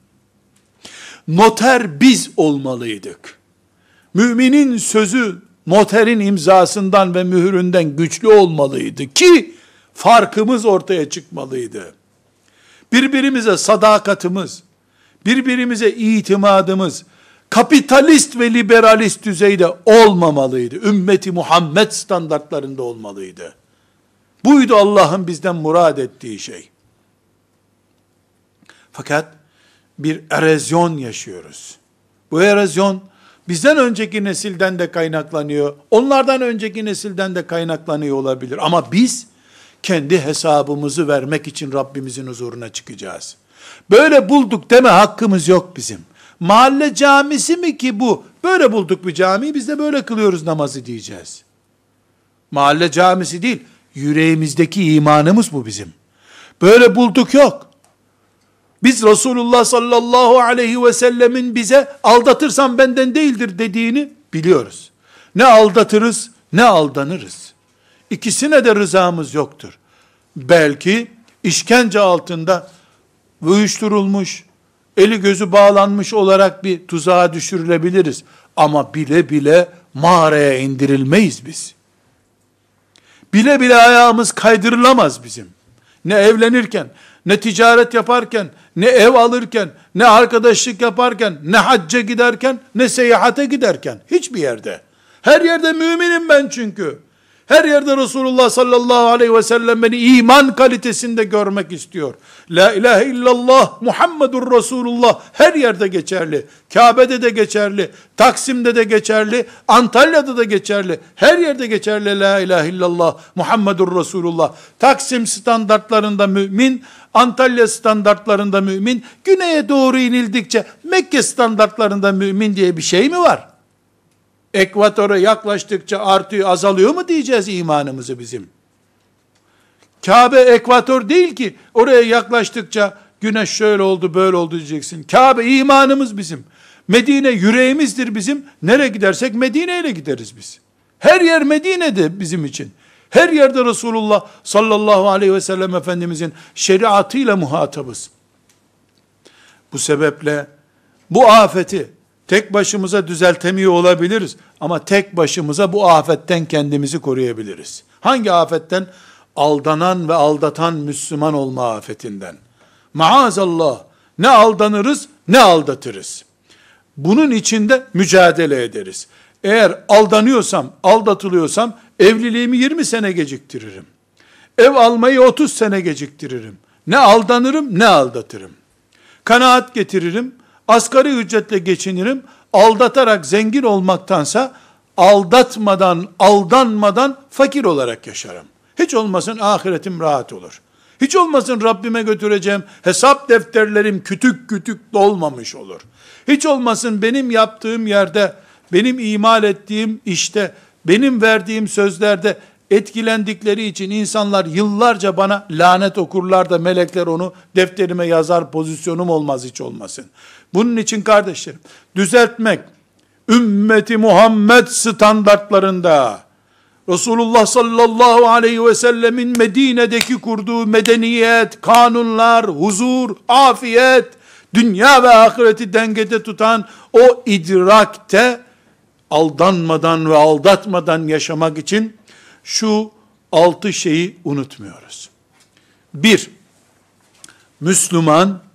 Noter biz olmalıydık. Müminin sözü, noterin imzasından ve mühründen güçlü olmalıydı ki, farkımız ortaya çıkmalıydı. Birbirimize sadakatimiz, birbirimize itimadımız, kapitalist ve liberalist düzeyde olmamalıydı. Ümmeti Muhammed standartlarında olmalıydı. Buydu Allah'ın bizden murad ettiği şey. Fakat bir erozyon yaşıyoruz. Bu erozyon bizden önceki nesilden de kaynaklanıyor, onlardan önceki nesilden de kaynaklanıyor olabilir. Ama biz kendi hesabımızı vermek için Rabbimizin huzuruna çıkacağız. Böyle bulduk deme hakkımız yok bizim. Mahalle camisi mi ki bu? Böyle bulduk bir camiyi, biz de böyle kılıyoruz namazı diyeceğiz. Mahalle camisi değil, yüreğimizdeki imanımız bu bizim. Böyle bulduk yok. Biz Resulullah sallallahu aleyhi ve sellemin bize aldatırsan benden değildir dediğini biliyoruz. Ne aldatırız ne aldanırız. İkisine de rızamız yoktur. Belki işkence altında uyuşturulmuş, eli gözü bağlanmış olarak bir tuzağa düşürülebiliriz. Ama bile bile mağaraya indirilmeyiz biz. Bile bile ayağımız kaydırılamaz bizim. Ne evlenirken, ne ticaret yaparken, ne ev alırken, ne arkadaşlık yaparken, ne hacca giderken, ne seyahate giderken, hiçbir yerde. Her yerde müminim ben çünkü. Her yerde Resulullah sallallahu aleyhi ve sellem beni iman kalitesinde görmek istiyor. La ilahe illallah Muhammedur Resulullah her yerde geçerli. Kabe'de de geçerli, Taksim'de de geçerli, Antalya'da da geçerli. Her yerde geçerli la ilahe illallah Muhammedur Resulullah. Taksim standartlarında mümin, Antalya standartlarında mümin, güneye doğru inildikçe Mekke standartlarında mümin diye bir şey mi var? Ekvatora yaklaştıkça artıyor, azalıyor mu diyeceğiz imanımızı bizim? Kabe ekvator değil ki, oraya yaklaştıkça güneş şöyle oldu, böyle oldu diyeceksin. Kabe imanımız bizim. Medine yüreğimizdir bizim. Nereye gidersek Medine'ye gideriz biz. Her yer Medine'de bizim için. Her yerde Resulullah sallallahu aleyhi ve sellem Efendimizin şeriatıyla muhatabız. Bu sebeple bu afeti tek başımıza düzeltemiyor olabiliriz ama tek başımıza bu afetten kendimizi koruyabiliriz. Hangi afetten? Aldanan ve aldatan Müslüman olma afetinden. Maazallah, ne aldanırız ne aldatırız. Bunun içinde mücadele ederiz. Eğer aldanıyorsam, aldatılıyorsam evliliğimi 20 sene geciktiririm. Ev almayı 30 sene geciktiririm. Ne aldanırım ne aldatırım. Kanaat getiririm, asgari ücretle geçinirim, aldatarak zengin olmaktansa aldatmadan, aldanmadan fakir olarak yaşarım. Hiç olmasın ahiretim rahat olur. Hiç olmasın Rabbime götüreceğim hesap defterlerim kütük kütük dolmamış olur. Hiç olmasın benim yaptığım yerde, benim imal ettiğim işte, benim verdiğim sözlerde etkilendikleri için insanlar yıllarca bana lanet okurlar da melekler onu defterime yazar pozisyonum olmaz hiç olmasın. Bunun için kardeşlerim, düzeltmek, ümmeti Muhammed standartlarında, Resulullah sallallahu aleyhi ve sellemin Medine'deki kurduğu medeniyet, kanunlar, huzur, afiyet, dünya ve ahireti dengede tutan o idrakte aldanmadan ve aldatmadan yaşamak için şu 6 şeyi unutmuyoruz. 1. Müslüman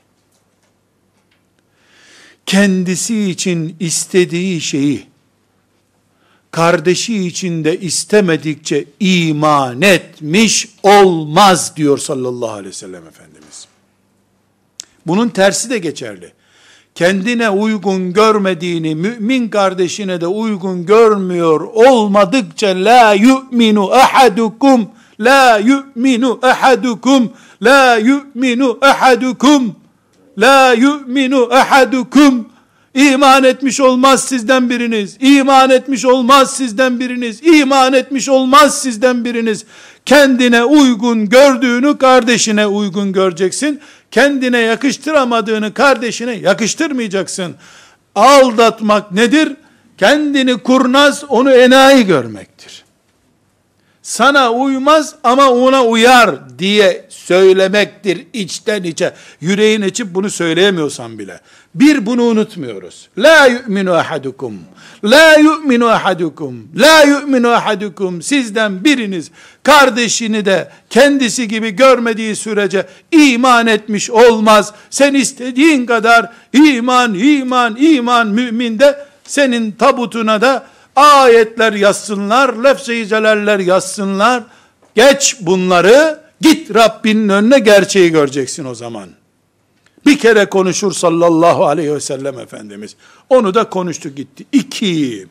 kendisi için istediği şeyi kardeşi için de istemedikçe iman etmiş olmaz diyor sallallahu aleyhi ve sellem Efendimiz. Bunun tersi de geçerli. Kendine uygun görmediğini mümin kardeşine de uygun görmüyor olmadıkça la yu'minu ahadukum, la yu'minu ahadukum, la yu'minu ahadukum, la yu'minu ahadukum, İman etmiş olmaz sizden biriniz. İman etmiş olmaz sizden biriniz. İman etmiş olmaz sizden biriniz. Kendine uygun gördüğünü kardeşine uygun göreceksin. Kendine yakıştıramadığını kardeşine yakıştırmayacaksın. Aldatmak nedir? Kendini kurnaz, onu enayi görmektir. Sana uymaz ama ona uyar diye söylemektir içten içe. Yüreğin içip bunu söyleyemiyorsan bile. Bir, bunu unutmuyoruz. La yu'minu ahadukum. La yu'minu ahadukum. La yu'minu ahadukum. Sizden biriniz kardeşini de kendisi gibi görmediği sürece iman etmiş olmaz. Sen istediğin kadar iman mümin de senin tabutuna da ayetler yazsınlar, lefz-i celaller yazsınlar. Geç bunları, git Rabbinin önüne, gerçeği göreceksin o zaman. Bir kere konuşur sallallahu aleyhi ve sellem Efendimiz. Onu da konuştu gitti. 2.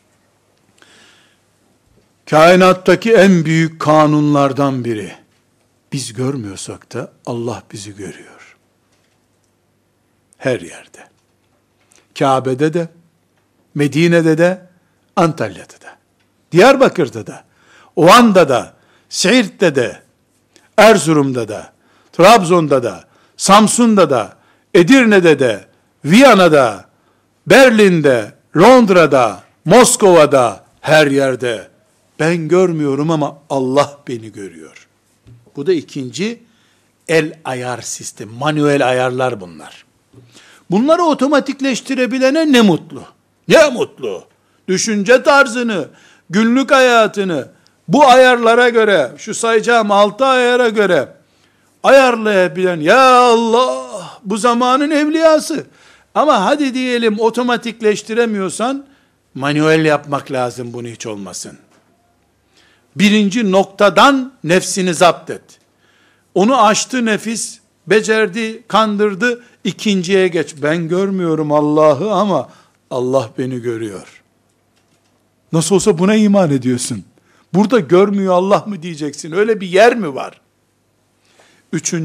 Kainattaki en büyük kanunlardan biri. Biz görmüyorsak da Allah bizi görüyor. Her yerde. Kabe'de de, Medine'de de, Antalya'da da, Diyarbakır'da da, Van'da da, Siirt'te de, Erzurum'da da, Trabzon'da da, Samsun'da da, Edirne'de de, Viyana'da, Berlin'de, Londra'da, Moskova'da, her yerde. Ben görmüyorum ama Allah beni görüyor. Bu da 2. el ayar sistemi, manuel ayarlar bunlar. Bunları otomatikleştirebilene ne mutlu. Ne mutlu. Düşünce tarzını, günlük hayatını bu ayarlara göre, şu sayacağım 6 ayara göre ayarlayabilen, ya Allah, bu zamanın evliyası. Ama hadi diyelim otomatikleştiremiyorsan, manuel yapmak lazım, bunu hiç olmasın. 1. noktadan nefsini zapt et. Onu aştı nefis, becerdi, kandırdı, 2'ye geç. Ben görmüyorum Allah'ı ama Allah beni görüyor. Nasıl olsa buna iman ediyorsun. Burada görmüyor Allah mı diyeceksin? Öyle bir yer mi var? 3.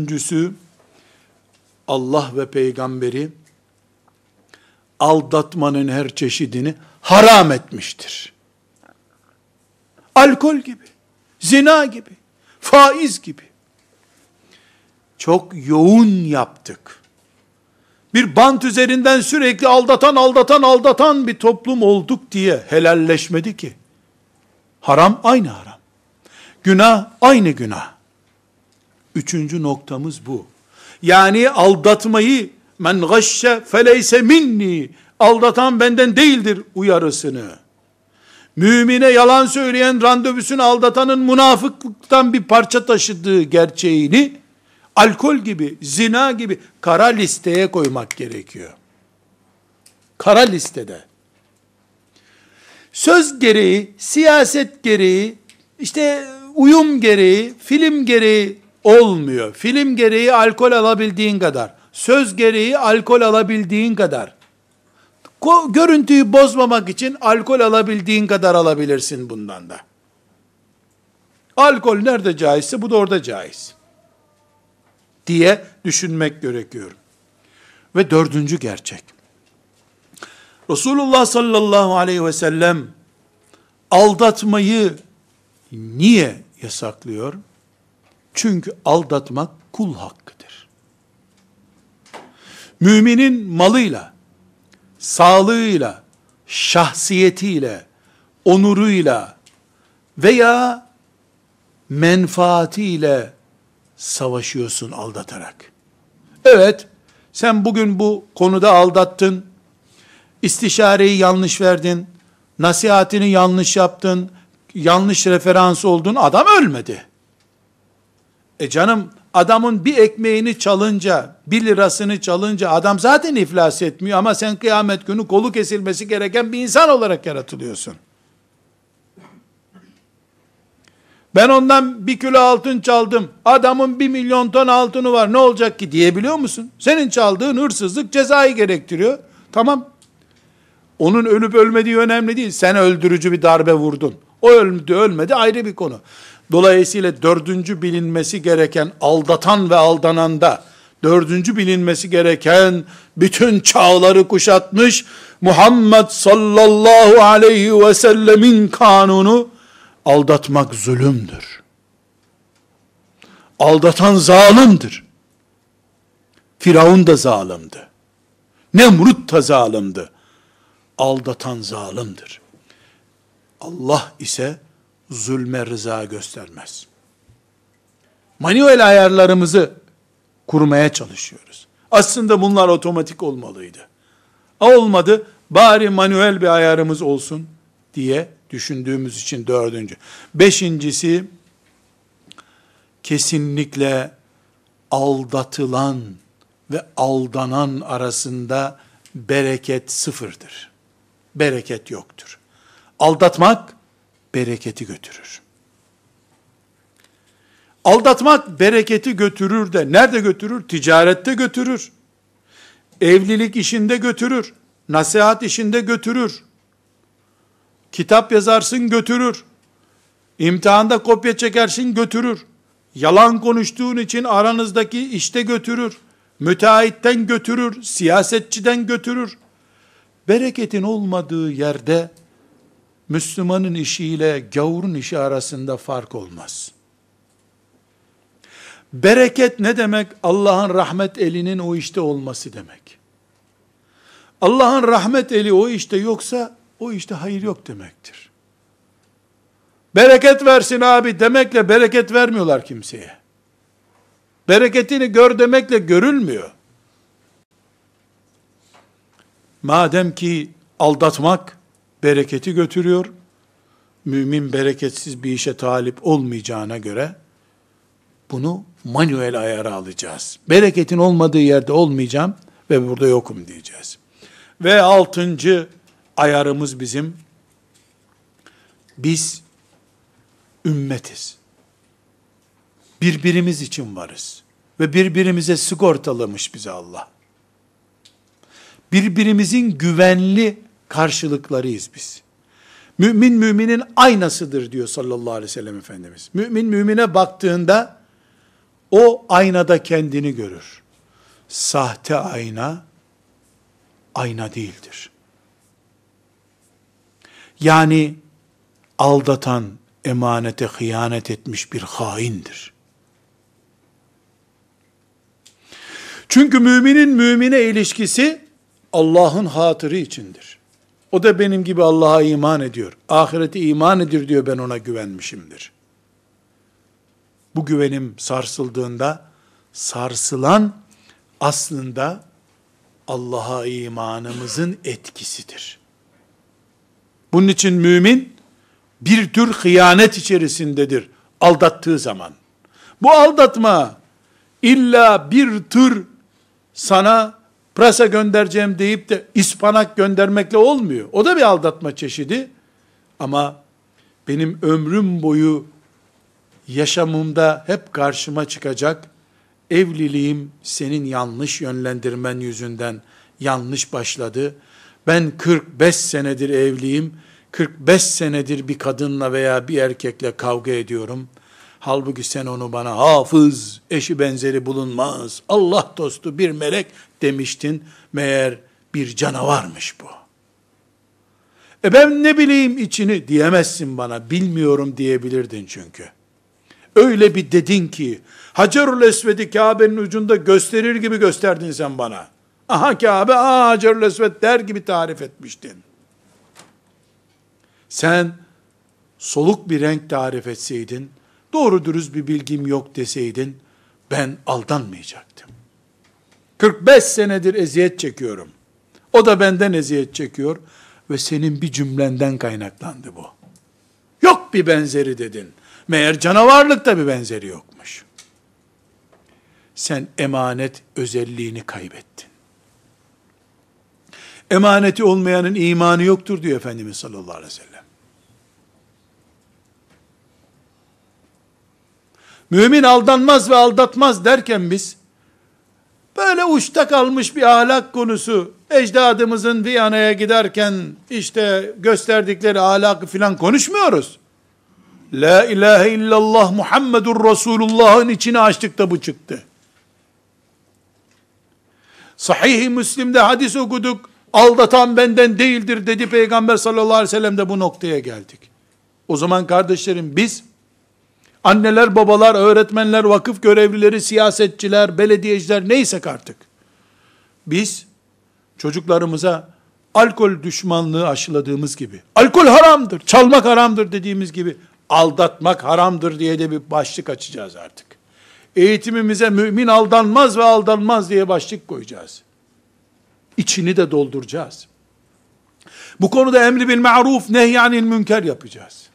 Allah ve peygamberi aldatmanın her çeşidini haram etmiştir. Alkol gibi, zina gibi, faiz gibi. Çok yoğun yaptık. Bir bant üzerinden sürekli aldatan bir toplum olduk diye helalleşmedi ki. Haram aynı haram. Günah aynı günah. Üçüncü noktamız bu. Yani aldatmayı, men gashşe feleyse minni, aldatan benden değildir uyarısını, mümine yalan söyleyen, randevusunu aldatanın münafıklıktan bir parça taşıdığı gerçeğini, alkol gibi, zina gibi kara listeye koymak gerekiyor. Kara listede. Söz gereği, siyaset gereği, işte uyum gereği, film gereği olmuyor. Film gereği alkol alabildiğin kadar, söz gereği alkol alabildiğin kadar, görüntüyü bozmamak için alkol alabildiğin kadar alabilirsin bundan da. Alkol nerede caizse bu da orada caiz diye düşünmek gerekiyor. Ve dördüncü gerçek. Resulullah sallallahu aleyhi ve sellem aldatmayı niye yasaklıyor? Çünkü aldatmak kul hakkıdır. Müminin malıyla, sağlığıyla, şahsiyetiyle, onuruyla veya menfaatiyle savaşıyorsun aldatarak. Evet, sen bugün bu konuda aldattın, istişareyi yanlış verdin, nasihatini yanlış yaptın, yanlış referans oldun, adam ölmedi. Canım, adamın bir ekmeğini çalınca, 1 lirasını çalınca adam zaten iflas etmiyor ama sen kıyamet günü kolu kesilmesi gereken bir insan olarak yaratılıyorsun. Ben ondan 1 kilo altın çaldım, adamın 1 milyon ton altını var, ne olacak ki diyebiliyor musun? Senin çaldığın hırsızlık cezayı gerektiriyor. Tamam. Onun ölüp ölmediği önemli değil. Sen öldürücü bir darbe vurdun. O öldü ölmedi ayrı bir konu. Dolayısıyla dördüncü bilinmesi gereken, aldatan ve aldananda, dördüncü bilinmesi gereken, bütün çağları kuşatmış, Muhammed sallallahu aleyhi ve sellemin kanunu, aldatmak zulümdür. Aldatan zalimdir. Firavun da zalimdi. Nemrut da zalimdi. Aldatan zalimdir. Allah ise zulme rıza göstermez. Manuel ayarlarımızı kurmaya çalışıyoruz. Aslında bunlar otomatik olmalıydı. Olmadı, bari manuel bir ayarımız olsun diye düşündüğümüz için dördüncü. Beşincisi, kesinlikle aldatılan ve aldanan arasında bereket sıfırdır. Bereket yoktur. Aldatmak bereketi götürür. Aldatmak bereketi götürür de nerede götürür? Ticarette götürür. Evlilik işinde götürür. Nasihat işinde götürür. Kitap yazarsın götürür. İmtihanda kopya çekersin götürür. Yalan konuştuğun için aranızdaki işte götürür. Müteahhitten götürür. Siyasetçiden götürür. Bereketin olmadığı yerde Müslümanın işiyle gavurun işi arasında fark olmaz. Bereket ne demek? Allah'ın rahmet elinin o işte olması demek. Allah'ın rahmet eli o işte yoksa, o işte hayır yok demektir. Bereket versin abi demekle bereket vermiyorlar kimseye. Bereketini gör demekle görülmüyor. Madem ki aldatmak bereketi götürüyor, mümin bereketsiz bir işe talip olmayacağına göre, bunu manuel ayara alacağız. Bereketin olmadığı yerde olmayacağım ve burada yokum diyeceğiz. Ve 6. ayarımız bizim, biz ümmetiz. Birbirimiz için varız. Ve birbirimize sigortalamış bizi Allah. Birbirimizin güvenli karşılıklarıyız biz. Mümin müminin aynasıdır diyor sallallahu aleyhi ve sellem Efendimiz. Mümin mümine baktığında o aynada kendini görür. Sahte ayna, ayna değildir. Yani aldatan, emanete hıyanet etmiş bir haindir. Çünkü müminin mümine ilişkisi Allah'ın hatırı içindir. O da benim gibi Allah'a iman ediyor. Ahirete iman ediyor diyor, ben ona güvenmişimdir. Bu güvenim sarsıldığında, sarsılan aslında Allah'a imanımızın etkisidir. Bunun için mümin bir tür hıyanet içerisindedir aldattığı zaman. Bu aldatma illa bir tür sana pırasa göndereceğim deyip de ıspanak göndermekle olmuyor. O da bir aldatma çeşidi. Ama benim ömrüm boyu yaşamımda hep karşıma çıkacak, evliliğim senin yanlış yönlendirmen yüzünden yanlış başladı. Ben 45 senedir evliyim. 45 senedir bir kadınla veya bir erkekle kavga ediyorum. Halbuki sen onu bana hafız, eşi benzeri bulunmaz, Allah dostu bir melek demiştin. Meğer bir canavarmış bu. Ben ne bileyim içini diyemezsin bana. Bilmiyorum diyebilirdin çünkü. Öyle bir dedin ki, Hacerül Esved'i Kabe'nin ucunda gösterir gibi gösterdin sen bana. Aha Kabe, aha Hacerül Esved der gibi tarif etmiştin. Sen soluk bir renk tarif etseydin, doğru dürüst bir bilgim yok deseydin, ben aldanmayacaktım. 45 senedir eziyet çekiyorum. O da benden eziyet çekiyor ve senin bir cümlenden kaynaklandı bu. Yok bir benzeri dedin. Meğer canavarlıkta bir benzeri yokmuş. Sen emanet özelliğini kaybettin. Emaneti olmayanın imanı yoktur diyor Efendimiz sallallahu aleyhi ve sellem. Mümin aldanmaz ve aldatmaz derken biz, böyle uçta kalmış bir ahlak konusu, ecdadımızın Viyana'ya giderken işte gösterdikleri ahlakı filan konuşmuyoruz. La ilahe illallah Muhammedur Resulullah'ın içini açtık da bu çıktı. Sahih-i Müslim'de hadis okuduk, aldatan benden değildir dedi Peygamber sallallahu aleyhi ve sellem de bu noktaya geldik. O zaman kardeşlerim biz, anneler, babalar, öğretmenler, vakıf görevlileri, siyasetçiler, belediyeciler neysek artık, biz çocuklarımıza alkol düşmanlığı aşıladığımız gibi, alkol haramdır, çalmak haramdır dediğimiz gibi, aldatmak haramdır diye de bir başlık açacağız artık. Eğitimimize mümin aldanmaz ve aldanmaz diye başlık koyacağız. İçini de dolduracağız. Bu konuda emri bil ma'ruf, nehyanil münker yapacağız.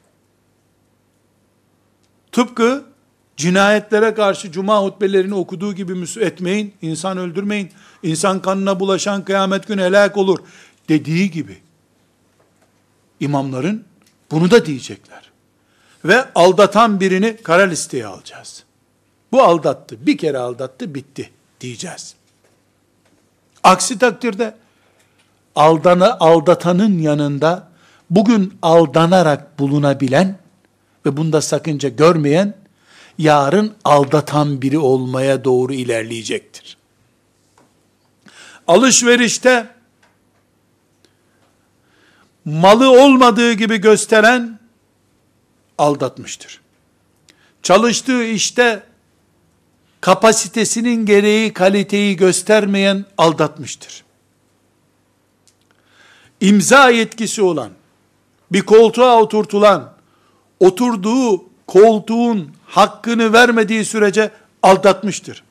Tıpkı cinayetlere karşı cuma hutbelerini okuduğu gibi etmeyin, insan öldürmeyin, insan kanına bulaşan kıyamet günü helak olur dediği gibi, imamların bunu da diyecekler. Ve aldatan birini kara listeye alacağız. Bu aldattı, bir kere aldattı, bitti diyeceğiz. Aksi takdirde aldatanın yanında bugün aldanarak bulunabilen ve bunda sakınca görmeyen, yarın aldatan biri olmaya doğru ilerleyecektir. Alışverişte malı olmadığı gibi gösteren aldatmıştır. Çalıştığı işte kapasitesinin gereği kaliteyi göstermeyen aldatmıştır. İmza yetkisi olan, bir koltuğa oturtulan, oturduğu koltuğun hakkını vermediği sürece aldatmıştır.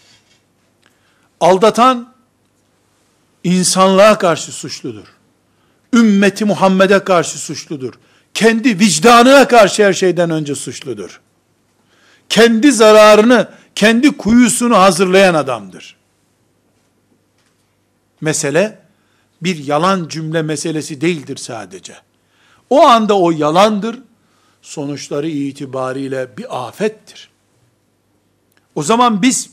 Aldatan, insanlığa karşı suçludur. Ümmeti Muhammed'e karşı suçludur. Kendi vicdanına karşı her şeyden önce suçludur. Kendi zararını, kendi kuyusunu hazırlayan adamdır. Mesele, bir yalan cümle meselesi değildir sadece. O anda o yalandır, sonuçları itibariyle bir afettir. O zaman biz,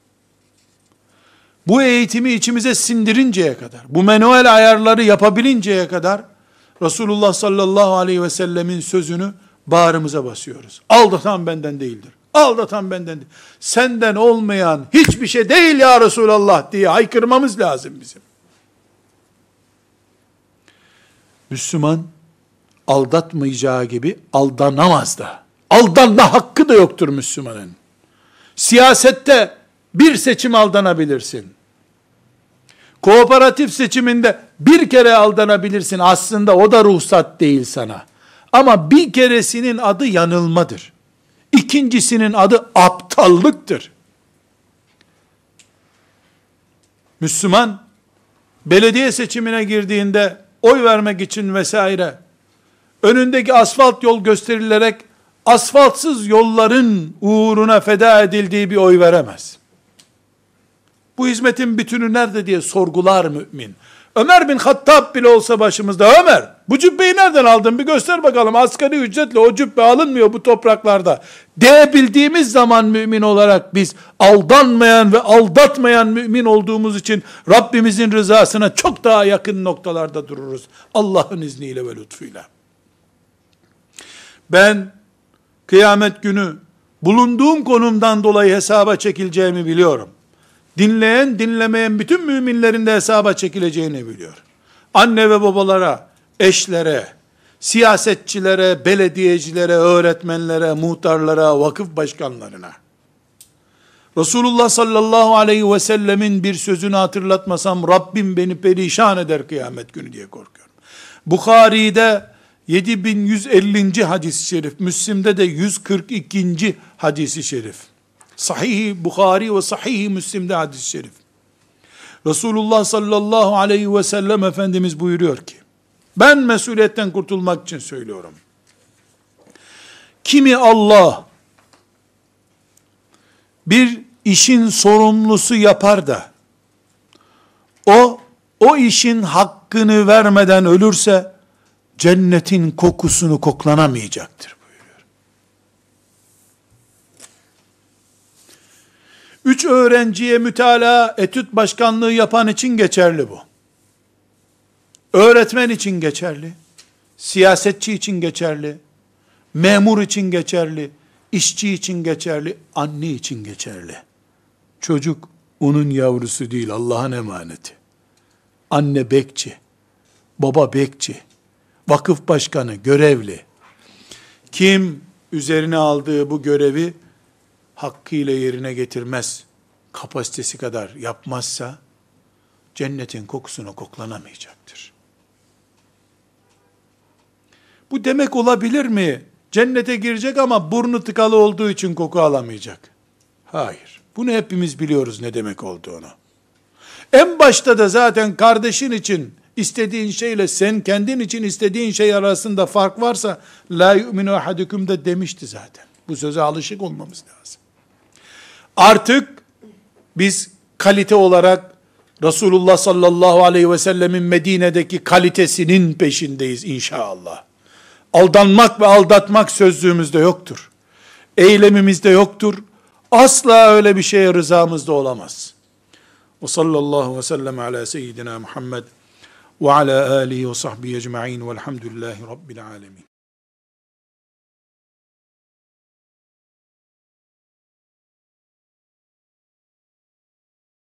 bu eğitimi içimize sindirinceye kadar, bu manuel ayarları yapabilinceye kadar, Resulullah sallallahu aleyhi ve sellemin sözünü bağrımıza basıyoruz. Aldatan benden değildir. Aldatan benden değil. Senden olmayan hiçbir şey değil ya Resulallah diye haykırmamız lazım bizim. Müslüman aldatmayacağı gibi aldanamaz da. Aldanma hakkı da yoktur Müslümanın. Siyasette bir seçim aldanabilirsin. Kooperatif seçiminde bir kere aldanabilirsin. Aslında o da ruhsat değil sana. Ama bir keresinin adı yanılmadır. İkincisinin adı aptallıktır. Müslüman, belediye seçimine girdiğinde oy vermek için vesaire, önündeki asfalt yol gösterilerek asfaltsız yolların uğruna feda edildiği bir oy veremez. Bu hizmetin bütünü nerede diye sorgular mümin. Ömer bin Hattab bile olsa başımızda, Ömer bu cübbeyi nereden aldın bir göster bakalım, asgari ücretle o cübbe alınmıyor bu topraklarda diyebildiğimiz zaman mümin olarak biz aldanmayan ve aldatmayan mümin olduğumuz için Rabbimizin rızasına çok daha yakın noktalarda dururuz. Allah'ın izniyle ve lütfuyla. Ben kıyamet günü bulunduğum konumdan dolayı hesaba çekileceğimi biliyorum. Dinleyen, dinlemeyen bütün müminlerin de hesaba çekileceğini biliyor. Anne ve babalara, eşlere, siyasetçilere, belediyecilere, öğretmenlere, muhtarlara, vakıf başkanlarına. Resulullah sallallahu aleyhi ve sellemin bir sözünü hatırlatmasam Rabbim beni perişan eder kıyamet günü diye korkuyorum. Bukhari'de 7150. hadis-i şerif, Müslim'de de 142. hadis-i şerif. Sahih-i Bukhari ve Sahih-i Müslim'de hadis-i şerif. Resulullah sallallahu aleyhi ve sellem Efendimiz buyuruyor ki, ben mesuliyetten kurtulmak için söylüyorum. Kimi Allah bir işin sorumlusu yapar da, o işin hakkını vermeden ölürse, cennetin kokusunu koklanamayacaktır buyuruyor. 3 öğrenciye mütalaa, etüt başkanlığı yapan için geçerli bu. Öğretmen için geçerli, siyasetçi için geçerli, memur için geçerli, işçi için geçerli, anne için geçerli. Çocuk onun yavrusu değil, Allah'ın emaneti. Anne bekçi, baba bekçi, vakıf başkanı, görevli. Kim üzerine aldığı bu görevi hakkıyla yerine getirmez, kapasitesi kadar yapmazsa, cennetin kokusunu koklanamayacaktır. Bu demek olabilir mi? Cennete girecek ama burnu tıkalı olduğu için koku alamayacak. Hayır. Bunu hepimiz biliyoruz ne demek olduğunu. En başta da zaten kardeşin için istediğin şeyle sen kendin için istediğin şey arasında fark varsa la yu'minu ahadukum da demişti zaten. Bu söze alışık olmamız lazım. Artık biz kalite olarak Resulullah sallallahu aleyhi ve sellemin Medine'deki kalitesinin peşindeyiz inşallah. Aldanmak ve aldatmak sözlüğümüzde yoktur. Eylemimizde yoktur. Asla öyle bir şeye rızamız da olamaz. Ve sallallahu ve sellem ala seyyidina Muhammed ve ala alihi ve sahbihi ecma'in velhamdülillahi rabbil alemin.